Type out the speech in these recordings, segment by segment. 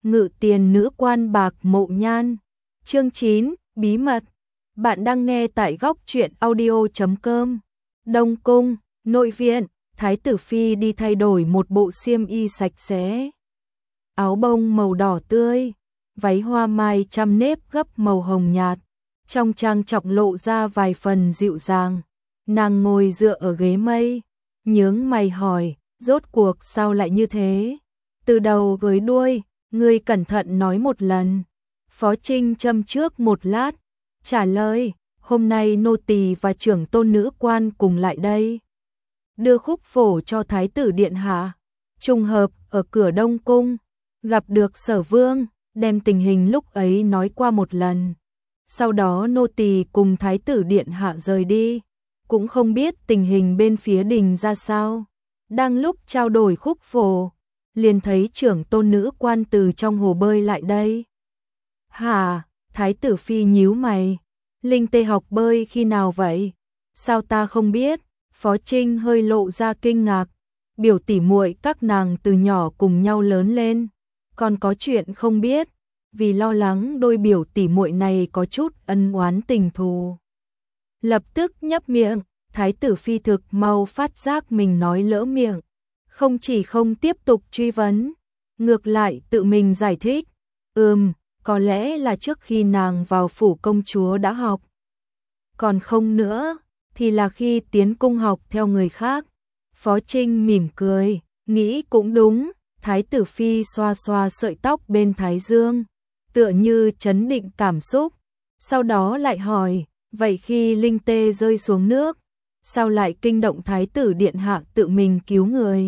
Ngự tiền nữ quan bạc mộ nhan. Chương 9, bí mật. Bạn đang nghe tại góc truyện audio.com. Đông cung, nội viện, Thái tử phi đi thay đổi một bộ xiêm y sạch sẽ. Áo bông màu đỏ tươi, váy hoa mai trăm nếp gấp màu hồng nhạt, trong trang trọng lộ ra vài phần dịu dàng. Nàng ngồi dựa ở ghế mây, nhướng mày hỏi, rốt cuộc sao lại như thế? Từ đầu với đuôi, ngươi cẩn thận nói một lần. Phó Trinh châm trước một lát, trả lời, hôm nay nô tỳ và trưởng tôn nữ quan cùng lại đây. Đưa khúc phổ cho Thái tử điện hạ. Trùng hợp ở cửa Đông Cung, gặp được Sở Vương, đem tình hình lúc ấy nói qua một lần. Sau đó nô tỳ cùng Thái tử điện hạ rời đi, cũng không biết tình hình bên phía đình ra sao. Đang lúc trao đổi khúc phổ, liền thấy trưởng tôn nữ quan từ trong hồ bơi lại đây. Hả? Thái tử phi nhíu mày. Linh tê học bơi khi nào vậy? Sao ta không biết? Phó Trinh hơi lộ ra kinh ngạc. Biểu tỉ muội các nàng từ nhỏ cùng nhau lớn lên, còn có chuyện không biết, vì lo lắng đôi biểu tỉ muội này có chút ân oán tình thù. Lập tức nhấp miệng, Thái tử phi thực mau phát giác mình nói lỡ miệng, không chỉ không tiếp tục truy vấn, ngược lại tự mình giải thích. Có lẽ là trước khi nàng vào phủ công chúa đã học. Còn không nữa, thì là khi tiến cung học theo người khác. Phó Trinh mỉm cười, nghĩ cũng đúng. Thái tử phi xoa xoa sợi tóc bên thái dương, tựa như trấn định cảm xúc. Sau đó lại hỏi, vậy khi linh tê rơi xuống nước, sao lại kinh động thái tử điện hạ tự mình cứu người?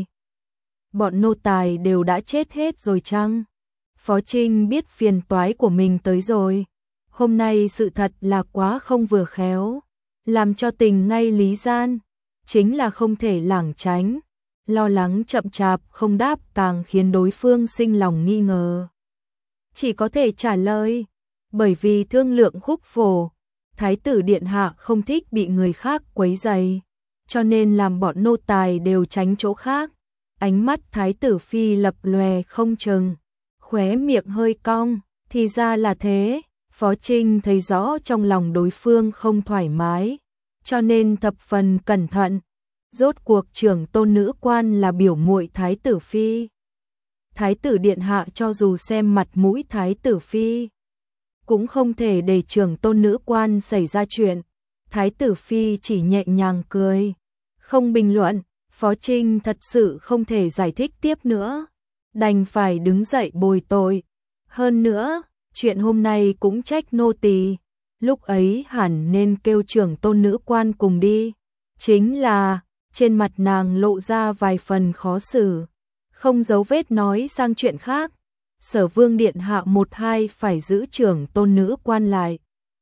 Bọn nô tài đều đã chết hết rồi chăng? Phó Trinh biết phiền toái của mình tới rồi. Hôm nay sự thật là quá không vừa khéo, làm cho tình ngay lý gian, chính là không thể lảng tránh. Lo lắng chậm chạp không đáp càng khiến đối phương sinh lòng nghi ngờ. Chỉ có thể trả lời, bởi vì thương lượng khúc phổ, Thái tử điện hạ không thích bị người khác quấy rầy, cho nên làm bọn nô tài đều tránh chỗ khác. Ánh mắt Thái tử phi lập lòe không chừng, khóe miệng hơi cong, thì ra là thế. Phó Trinh thấy rõ trong lòng đối phương không thoải mái, cho nên thập phần cẩn thận. Rốt cuộc trưởng tôn nữ quan là biểu muội Thái tử phi. Thái tử điện hạ cho dù xem mặt mũi Thái tử phi, cũng không thể để trưởng tôn nữ quan xảy ra chuyện. Thái tử phi chỉ nhẹ nhàng cười, không bình luận. Phó Trinh thật sự không thể giải thích tiếp nữa, đành phải đứng dậy bồi tội. Hơn nữa, chuyện hôm nay cũng trách nô tỳ, lúc ấy hẳn nên kêu trưởng tôn nữ quan cùng đi. Chính là, trên mặt nàng lộ ra vài phần khó xử, không giấu vết nói sang chuyện khác. Sở Vương điện hạ một hai phải giữ trưởng tôn nữ quan lại,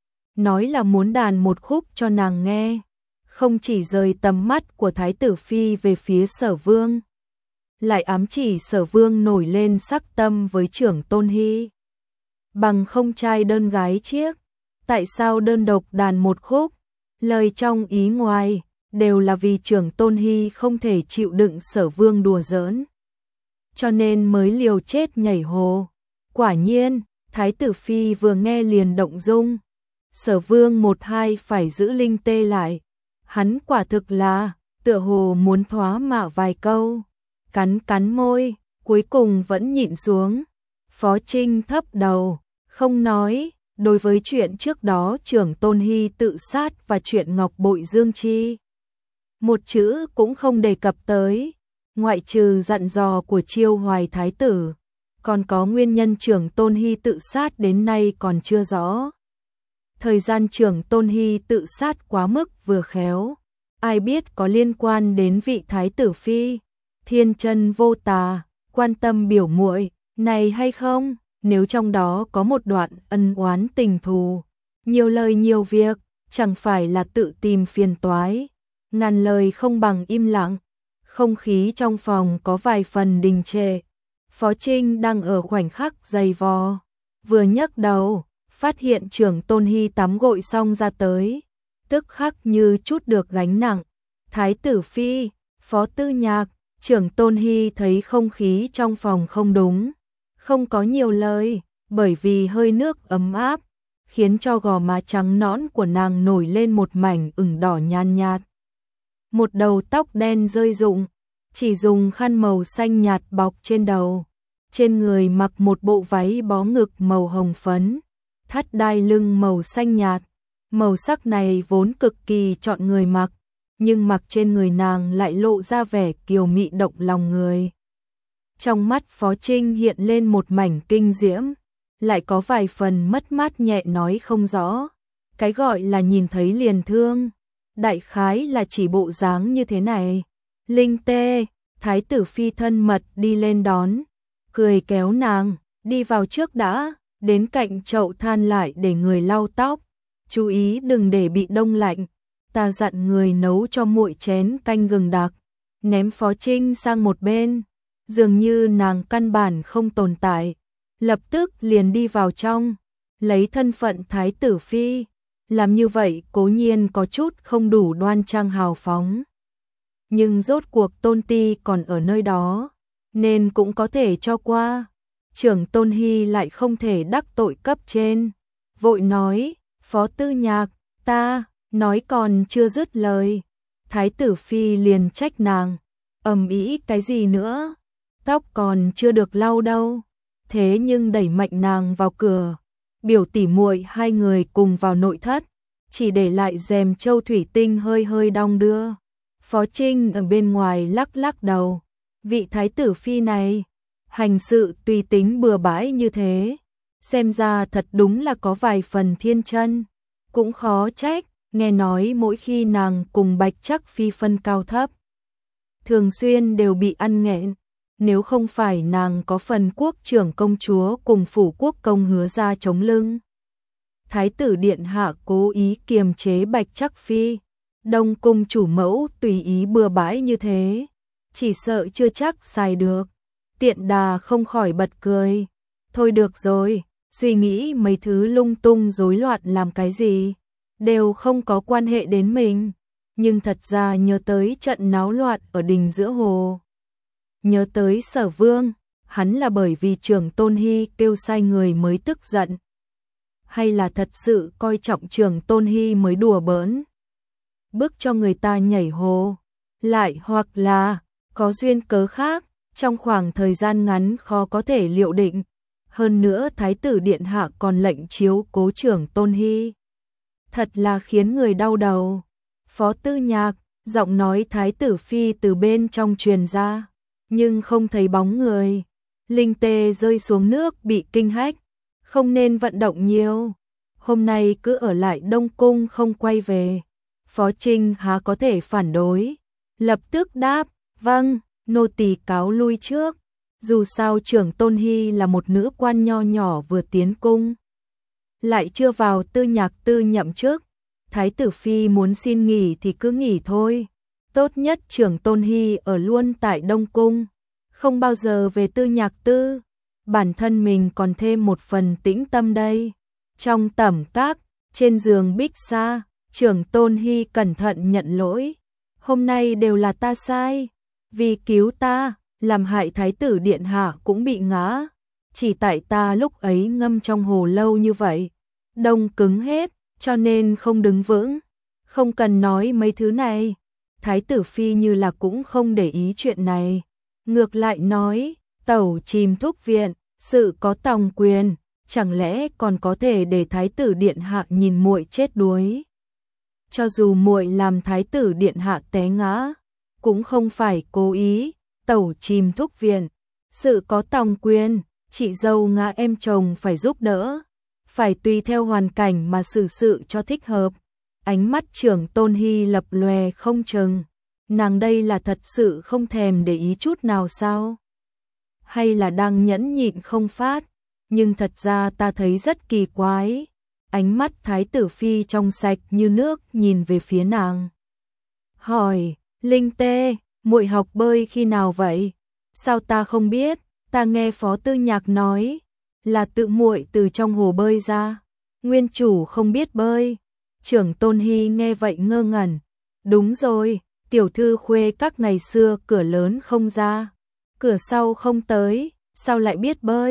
nói là muốn đàn một khúc cho nàng nghe, không chỉ rời tầm mắt của Thái tử phi về phía Sở Vương, lại ám chỉ Sở Vương nổi lên sắc tâm với trưởng tôn hy. Bằng không trai đơn gái chiếc, tại sao đơn độc đàn một khúc? Lời trong ý ngoài đều là vì trưởng tôn hy không thể chịu đựng Sở Vương đùa giỡn, cho nên mới liều chết nhảy hồ. Quả nhiên, Thái tử phi vừa nghe liền động dung. Sở Vương một hai phải giữ linh tê lại, hắn quả thực là tựa hồ muốn thoá mạ vài câu, cắn cắn môi, cuối cùng vẫn nhịn xuống. Phó Trinh thấp đầu, không nói. Đối với chuyện trước đó trưởng tôn hy tự sát và chuyện ngọc bội dương chi, một chữ cũng không đề cập tới, ngoại trừ dặn dò của Chiêu Hoài thái tử, còn có nguyên nhân trưởng tôn hy tự sát đến nay còn chưa rõ. Thời gian trưởng tôn hy tự sát quá mức vừa khéo, ai biết có liên quan đến vị thái tử phi thiên chân vô tà, quan tâm biểu muội này hay không? Nếu trong đó có một đoạn ân oán tình thù, nhiều lời nhiều việc, chẳng phải là tự tìm phiền toái. Ngàn lời không bằng im lặng. Không khí trong phòng có vài phần đình trệ. Phó Trinh đang ở khoảnh khắc giày vò, vừa nhấc đầu, phát hiện trưởng tôn hy tắm gội xong ra tới, tức khắc như chút được gánh nặng. Thái tử phi, Phó Tư Nhạc. Trưởng tôn hy thấy không khí trong phòng không đúng, không có nhiều lời, bởi vì hơi nước ấm áp, khiến cho gò má trắng nõn của nàng nổi lên một mảnh ửng đỏ nhàn nhạt. Một đầu tóc đen rơi rụng, chỉ dùng khăn màu xanh nhạt bọc trên đầu. Trên người mặc một bộ váy bó ngực màu hồng phấn, thắt đai lưng màu xanh nhạt. Màu sắc này vốn cực kỳ chọn người mặc, nhưng mặc trên người nàng lại lộ ra vẻ kiều mị động lòng người. Trong mắt Phó Trinh hiện lên một mảnh kinh diễm, lại có vài phần mất mát nhẹ nói không rõ. Cái gọi là nhìn thấy liền thương, đại khái là chỉ bộ dáng như thế này. Linh Tê, Thái tử phi thân mật đi lên đón, cười kéo nàng, đi vào trước đã, đến cạnh chậu than lại để người lau tóc. Chú ý đừng để bị đông lạnh, ta dặn người nấu cho muội chén canh gừng đặc, ném Phó Trinh sang một bên, dường như nàng căn bản không tồn tại, lập tức liền đi vào trong, lấy thân phận thái tử phi, làm như vậy cố nhiên có chút không đủ đoan trang hào phóng. Nhưng rốt cuộc Tôn Ti còn ở nơi đó, nên cũng có thể cho qua. Trưởng Tôn Hy lại không thể đắc tội cấp trên, vội nói, Phó Tư Nhạc, ta, nói còn chưa dứt lời. Thái tử phi liền trách nàng, ầm ĩ cái gì nữa, tóc còn chưa được lau đâu. Thế nhưng đẩy mạnh nàng vào cửa, biểu tỉ muội hai người cùng vào nội thất, chỉ để lại rèm châu thủy tinh hơi hơi đong đưa. Phó Trinh ở bên ngoài lắc lắc đầu, vị thái tử phi này, hành sự tùy tính bừa bãi như thế, xem ra thật đúng là có vài phần thiên chân, cũng khó trách, nghe nói mỗi khi nàng cùng Bạch Trắc phi phân cao thấp, thường xuyên đều bị ăn nghẹn, nếu không phải nàng có phần quốc trưởng công chúa cùng phủ quốc công hứa ra chống lưng. Thái tử điện hạ cố ý kiềm chế Bạch Trắc phi, Đông cung chủ mẫu tùy ý bừa bãi như thế, chỉ sợ chưa chắc xài được. Tiện đà không khỏi bật cười. Thôi được rồi, suy nghĩ mấy thứ lung tung rối loạn làm cái gì, đều không có quan hệ đến mình. Nhưng thật ra nhớ tới trận náo loạn ở đình giữa hồ. Nhớ tới Sở Vương, hắn là bởi vì trưởng Tôn Hy kêu sai người mới tức giận. Hay là thật sự coi trọng trưởng Tôn Hy mới đùa bỡn, bức cho người ta nhảy hồ, lại hoặc là có duyên cớ khác, trong khoảng thời gian ngắn khó có thể liệu định. Hơn nữa Thái tử điện hạ còn lệnh chiếu cố trưởng Tôn Hy. Thật là khiến người đau đầu. Phó Tư Nhạc, giọng nói Thái tử phi từ bên trong truyền ra, nhưng không thấy bóng người. Linh Tê rơi xuống nước bị kinh hách, không nên vận động nhiều. Hôm nay cứ ở lại Đông Cung không quay về. Phó Trinh há có thể phản đối, lập tức đáp, vâng, nô tỳ cáo lui trước. Dù sao trưởng Tôn Hy là một nữ quan nho nhỏ vừa tiến cung, lại chưa vào Tư Nhạc tư nhậm chức. Thái tử phi muốn xin nghỉ thì cứ nghỉ thôi. Tốt nhất trưởng Tôn Hy ở luôn tại Đông Cung, không bao giờ về Tư Nhạc tư. Bản thân mình còn thêm một phần tĩnh tâm đây. Trong tẩm các, trên giường bích sa, trưởng Tôn Hy cẩn thận nhận lỗi. Hôm nay đều là ta sai, vì cứu ta, làm hại thái tử điện hạ cũng bị ngã. Chỉ tại ta lúc ấy ngâm trong hồ lâu như vậy, đông cứng hết, cho nên không đứng vững. Không cần nói mấy thứ này. Thái tử phi như là cũng không để ý chuyện này. Ngược lại nói, tẩu chìm thúc viện, sự có tòng quyền, chẳng lẽ còn có thể để thái tử điện hạ nhìn muội chết đuối. Cho dù muội làm thái tử điện hạ té ngã, cũng không phải cố ý. Tẩu chìm thúc viện, sự có tòng quyền, chị dâu ngã em chồng phải giúp đỡ, phải tùy theo hoàn cảnh mà xử sự cho thích hợp. Ánh mắt trưởng Tôn Hy lập lòe không chừng, nàng đây là thật sự không thèm để ý chút nào sao? Hay là đang nhẫn nhịn không phát? Nhưng thật ra ta thấy rất kỳ quái. Ánh mắt thái tử phi trong sạch như nước nhìn về phía nàng. Hỏi, Linh Tê, muội học bơi khi nào vậy? Sao ta không biết? Ta nghe Phó Tư Nhạc nói là tự muội từ trong hồ bơi ra. Nguyên chủ không biết bơi. Trưởng Tôn Hy nghe vậy ngơ ngẩn. Đúng rồi, tiểu thư khuê các ngày xưa cửa lớn không ra, cửa sau không tới, sao lại biết bơi?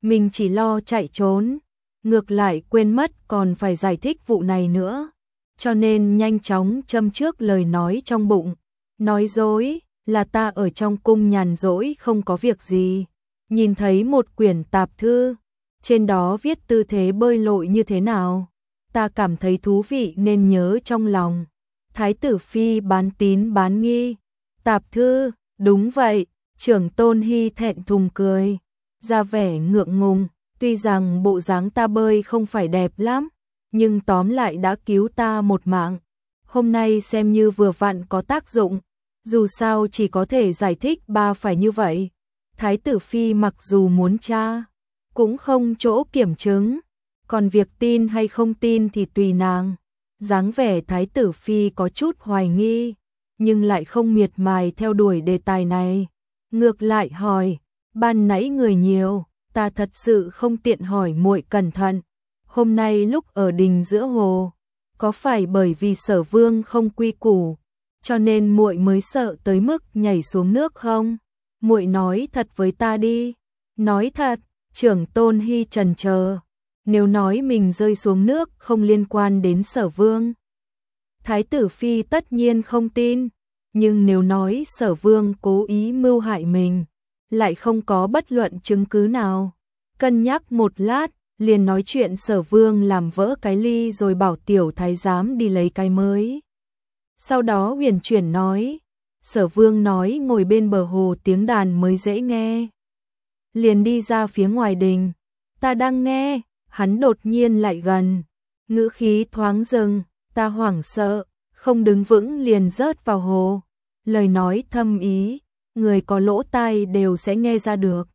mình chỉ lo chạy trốn, ngược lại quên mất còn phải giải thích vụ này nữa, cho nên nhanh chóng châm trước lời nói trong bụng, nói dối là ta ở trong cung nhàn rỗi không có việc gì, nhìn thấy một quyển tạp thư, trên đó viết tư thế bơi lội như thế nào, ta cảm thấy thú vị nên nhớ trong lòng. Thái tử phi bán tín bán nghi, tạp thư, đúng vậy, Trưởng Tôn Hy thẹn thùng cười, ra vẻ ngượng ngùng, tuy rằng bộ dáng ta bơi không phải đẹp lắm, nhưng tóm lại đã cứu ta một mạng, hôm nay xem như vừa vặn có tác dụng, dù sao chỉ có thể giải thích ba phải như vậy. Thái tử phi mặc dù muốn tra, cũng không chỗ kiểm chứng, còn việc tin hay không tin thì tùy nàng. Dáng vẻ thái tử phi có chút hoài nghi, nhưng lại không miệt mài theo đuổi đề tài này. Ngược lại hỏi, ban nãy người nhiều, ta thật sự không tiện hỏi muội cẩn thận. Hôm nay lúc ở đình giữa hồ, có phải bởi vì Sở Vương không quy củ, cho nên muội mới sợ tới mức nhảy xuống nước không? Muội nói thật với ta đi. Nói thật, Trưởng Tôn Hy chần chờ. Nếu nói mình rơi xuống nước không liên quan đến Sở Vương, Thái tử phi tất nhiên không tin, nhưng nếu nói Sở Vương cố ý mưu hại mình, lại không có bất luận chứng cứ nào. Cân nhắc một lát, liền nói chuyện Sở Vương làm vỡ cái ly rồi bảo tiểu thái giám đi lấy cái mới. Sau đó huyền chuyển nói, Sở Vương nói ngồi bên bờ hồ tiếng đàn mới dễ nghe. Liền đi ra phía ngoài đình, ta đang nghe. Hắn đột nhiên lại gần, ngữ khí thoáng dừng, ta hoảng sợ, không đứng vững liền rớt vào hồ. Lời nói thâm ý, người có lỗ tai đều sẽ nghe ra được.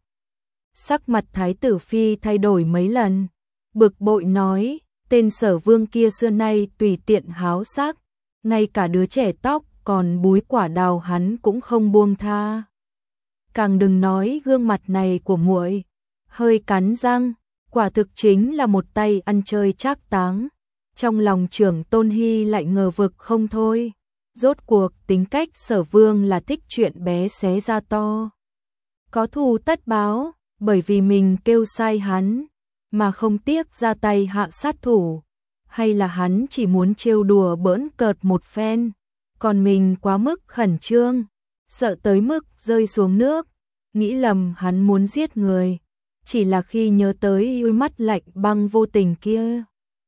Sắc mặt thái tử phi thay đổi mấy lần, bực bội nói, tên Sở Vương kia xưa nay tùy tiện háo sắc, ngay cả đứa trẻ tóc còn búi quả đào hắn cũng không buông tha. Càng đừng nói gương mặt này của muội, hơi cắn răng. Quả thực chính là một tay ăn chơi trác táng. Trong lòng Trưởng Tôn Hy lại ngờ vực không thôi. Rốt cuộc tính cách Sở Vương là thích chuyện bé xé ra to. Có thù tất báo, bởi vì mình kêu sai hắn, mà không tiếc ra tay hạ sát thủ. Hay là hắn chỉ muốn trêu đùa bỡn cợt một phen, còn mình quá mức khẩn trương, sợ tới mức rơi xuống nước, nghĩ lầm hắn muốn giết người. Chỉ là khi nhớ tới đôi mắt lạnh băng vô tình kia,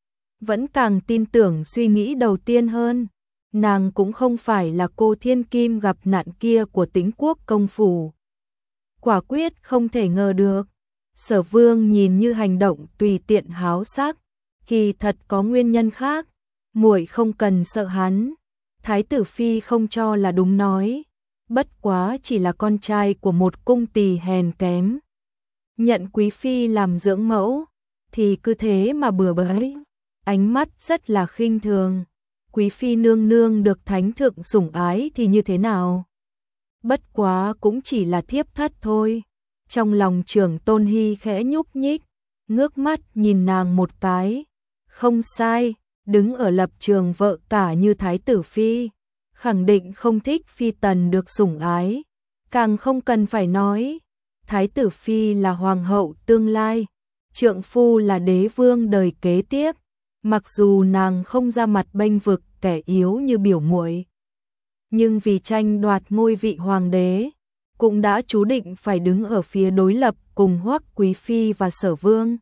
vẫn càng tin tưởng suy nghĩ đầu tiên hơn. Nàng cũng không phải là cô thiên kim gặp nạn kia của Tĩnh Quốc công phủ. Quả quyết không thể ngờ được. Sở Vương nhìn như hành động tùy tiện háo sắc, kỳ thật có nguyên nhân khác. Muội không cần sợ hắn. Thái tử phi không cho là đúng nói, bất quá chỉ là con trai của một cung tỳ hèn kém. Nhận quý phi làm dưỡng mẫu, thì cứ thế mà bừa bãi, ánh mắt rất là khinh thường. Quý phi nương nương được thánh thượng sủng ái thì như thế nào? Bất quá cũng chỉ là thiếp thất thôi. Trong lòng Trưởng Tôn Hy khẽ nhúc nhích, ngước mắt nhìn nàng một cái. Không sai, đứng ở lập trường vợ cả như thái tử phi, khẳng định không thích phi tần được sủng ái. Càng không cần phải nói, thái tử phi là hoàng hậu tương lai, trượng phu là đế vương đời kế tiếp, mặc dù nàng không ra mặt bênh vực kẻ yếu như biểu muội, nhưng vì tranh đoạt ngôi vị hoàng đế, cũng đã chú định phải đứng ở phía đối lập cùng Hoắc quý phi và Sở Vương.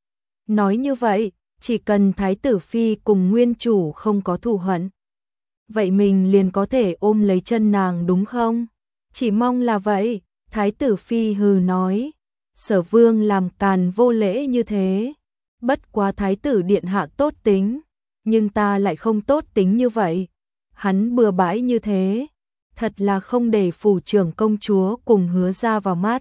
Nói như vậy, chỉ cần thái tử phi cùng nguyên chủ không có thù hận, vậy mình liền có thể ôm lấy chân nàng đúng không? Chỉ mong là vậy. Thái tử phi hừ nói, Sở Vương làm càn vô lễ như thế, bất quá thái tử điện hạ tốt tính, nhưng ta lại không tốt tính như vậy. Hắn bừa bãi như thế, thật là không để phủ trưởng công chúa cùng Hứa ra vào mắt.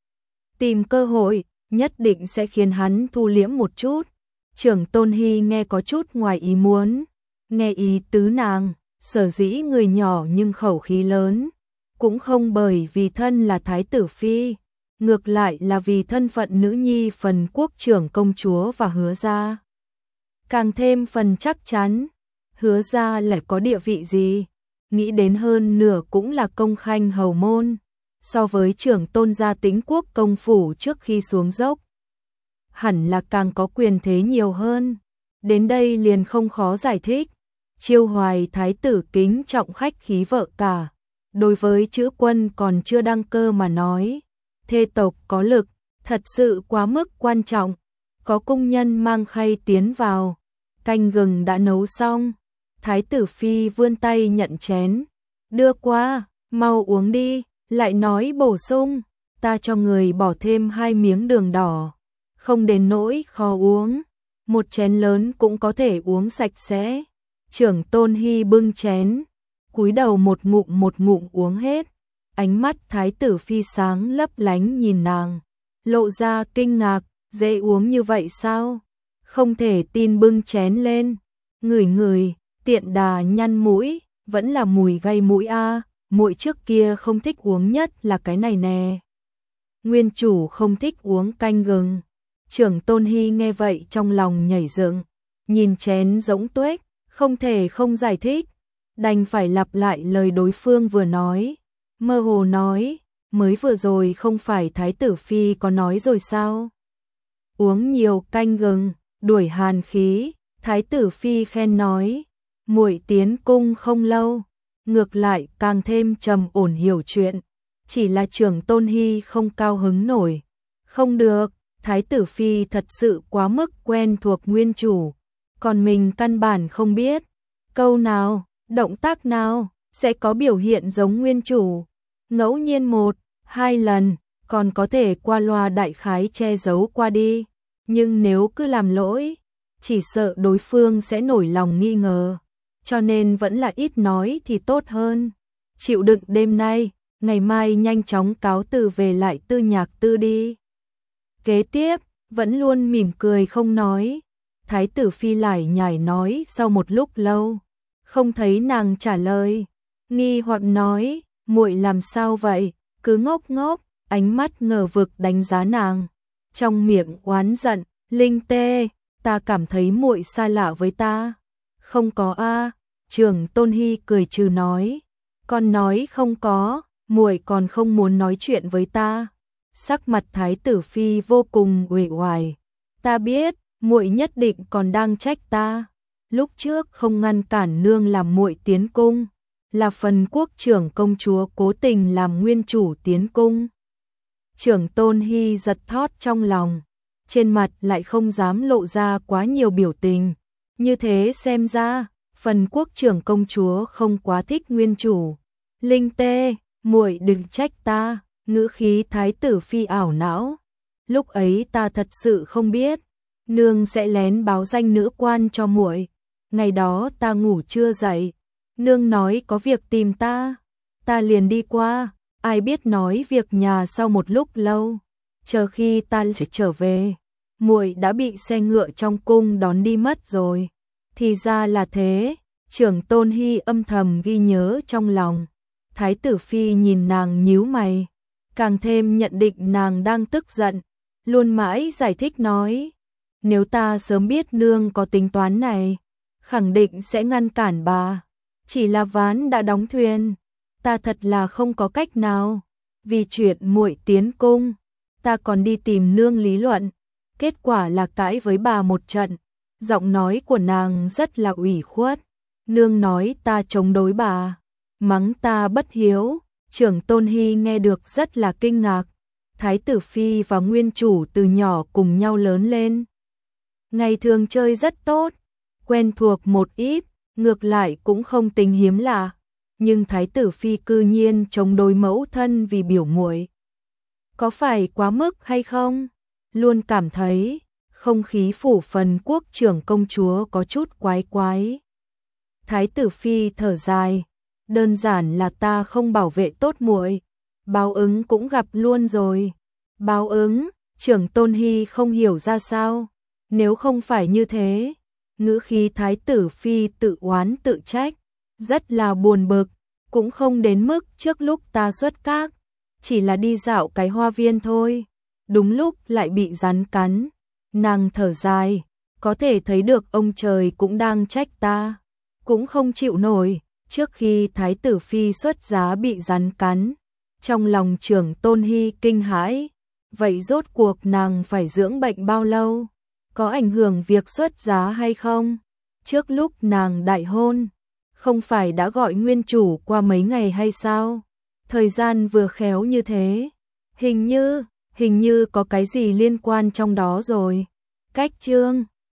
Tìm cơ hội, nhất định sẽ khiến hắn thu liễm một chút. Trưởng Tôn Hy nghe có chút ngoài ý muốn, nghe ý tứ nàng, sở dĩ người nhỏ nhưng khẩu khí lớn. Cũng không bởi vì thân là thái tử phi, ngược lại là vì thân phận nữ nhi phần quốc trưởng công chúa và Hứa ra. Càng thêm phần chắc chắn, Hứa ra lại có địa vị gì, nghĩ đến hơn nửa cũng là công khanh hầu môn, so với trưởng tôn gia Tĩnh Quốc công phủ trước khi xuống dốc. hẳn là càng có quyền thế nhiều hơn. Đến đây liền không khó giải thích. Chiêu Hoài thái tử kính trọng khách khí vợ cả. Đối với chữ quân còn chưa đăng cơ mà nói, thê tộc có lực, thật sự quá mức quan trọng. Có cung nhân mang khay tiến vào, canh gừng đã nấu xong. Thái tử phi vươn tay nhận chén, đưa qua, mau uống đi, lại nói bổ sung, ta cho người bỏ thêm 2 miếng đường đỏ, không đến nỗi khó uống, một chén lớn cũng có thể uống sạch sẽ. Trưởng Tôn Hy bưng chén, cúi đầu một ngụm uống hết, ánh mắt thái tử phi sáng lấp lánh nhìn nàng, lộ ra kinh ngạc, dễ uống như vậy sao? Không thể tin bưng chén lên, ngửi, tiện đà nhăn mũi, vẫn là mùi gây mũi a, muội trước kia không thích uống nhất là cái này nè. Nguyên chủ không thích uống canh gừng. Trưởng Tôn Hy nghe vậy trong lòng nhảy dựng, nhìn chén rỗng tuếch, không thể không giải thích, đành phải lặp lại lời đối phương vừa nói, mơ hồ nói, mới vừa rồi không phải thái tử phi có nói rồi sao? Uống nhiều canh gừng, đuổi hàn khí, thái tử phi khen nói, muội tiến cung không lâu, ngược lại càng thêm trầm ổn hiểu chuyện, chỉ là trưởng Tôn Hy không cao hứng nổi. Không được, thái tử phi thật sự quá mức quen thuộc nguyên chủ, còn mình căn bản không biết, câu nào, động tác nào, sẽ có biểu hiện giống nguyên chủ. Ngẫu nhiên 1-2 lần, còn có thể qua loa đại khái che giấu qua đi, nhưng nếu cứ làm lỗi, chỉ sợ đối phương sẽ nổi lòng nghi ngờ, cho nên vẫn là ít nói thì tốt hơn. Chịu đựng đêm nay, ngày mai nhanh chóng cáo từ về lại Tư Nhạc Tư đi. Kế tiếp, vẫn luôn mỉm cười không nói. Thái tử phi lải nhải nói sau một lúc lâu, không thấy nàng trả lời, nghi hoặc nói, muội làm sao vậy, cứ ngốc, ánh mắt ngờ vực đánh giá nàng, trong miệng oán giận, Linh Tê, ta cảm thấy muội xa lạ với ta. Không có a, Trưởng Tôn Hy cười trừ nói, con nói không có, muội còn không muốn nói chuyện với ta. Sắc mặt thái tử phi vô cùng uể oải, ta biết, muội nhất định còn đang trách ta, lúc trước không ngăn cản nương làm muội tiến cung, là phần quốc trưởng công chúa cố tình làm nguyên chủ tiến cung. Trưởng Tôn Hy giật thót trong lòng, trên mặt lại không dám lộ ra quá nhiều biểu tình, như thế xem ra, phần quốc trưởng công chúa không quá thích nguyên chủ. Linh Tê, muội đừng trách ta, ngữ khí thái tử phi ảo não, lúc ấy ta thật sự không biết, nương sẽ lén báo danh nữ quan cho muội. Ngày đó ta ngủ chưa dậy, nương nói có việc tìm ta liền đi qua, ai biết nói việc nhà sau một lúc lâu, chờ khi ta trở về, muội đã bị xe ngựa trong cung đón đi mất rồi. Thì ra là thế, Trưởng Tôn Hy âm thầm ghi nhớ trong lòng. Thái tử phi nhìn nàng nhíu mày, càng thêm nhận định nàng đang tức giận, luôn mãi giải thích nói, nếu ta sớm biết nương có tính toán này, khẳng định sẽ ngăn cản bà, chỉ là ván đã đóng thuyền, ta thật là không có cách nào, vì chuyện muội tiến cung, ta còn đi tìm nương lý luận, kết quả là cãi với bà một trận, giọng nói của nàng rất là ủy khuất, nương nói ta chống đối bà, mắng ta bất hiếu. Trưởng Tôn Hy nghe được rất là kinh ngạc, thái tử phi và nguyên chủ từ nhỏ cùng nhau lớn lên, ngày thường chơi rất tốt, quen thuộc một ít, ngược lại cũng không tính hiếm lạ, nhưng thái tử phi cư nhiên chống đối mẫu thân vì biểu muội, có phải quá mức hay không? Luôn cảm thấy không khí phủ phần quốc trưởng công chúa có chút quái. Thái tử phi thở dài, đơn giản là ta không bảo vệ tốt muội, báo ứng cũng gặp luôn rồi. Báo ứng? Trưởng Tôn Hy không hiểu ra sao, nếu không phải như thế, ngữ khí thái tử phi tự oán tự trách, rất là buồn bực, cũng không đến mức trước lúc ta xuất các, chỉ là đi dạo cái hoa viên thôi, đúng lúc lại bị rắn cắn. Nàng thở dài, có thể thấy được ông trời cũng đang trách ta, cũng không chịu nổi. Trước khi thái tử phi xuất giá bị rắn cắn, trong lòng Trưởng Tôn Hy kinh hãi, vậy rốt cuộc nàng phải dưỡng bệnh bao lâu? Có ảnh hưởng việc xuất giá hay không? Trước lúc nàng đại hôn, không phải đã gọi nguyên chủ qua mấy ngày hay sao? Thời gian vừa khéo như thế. Hình như có cái gì liên quan trong đó rồi. Cách chương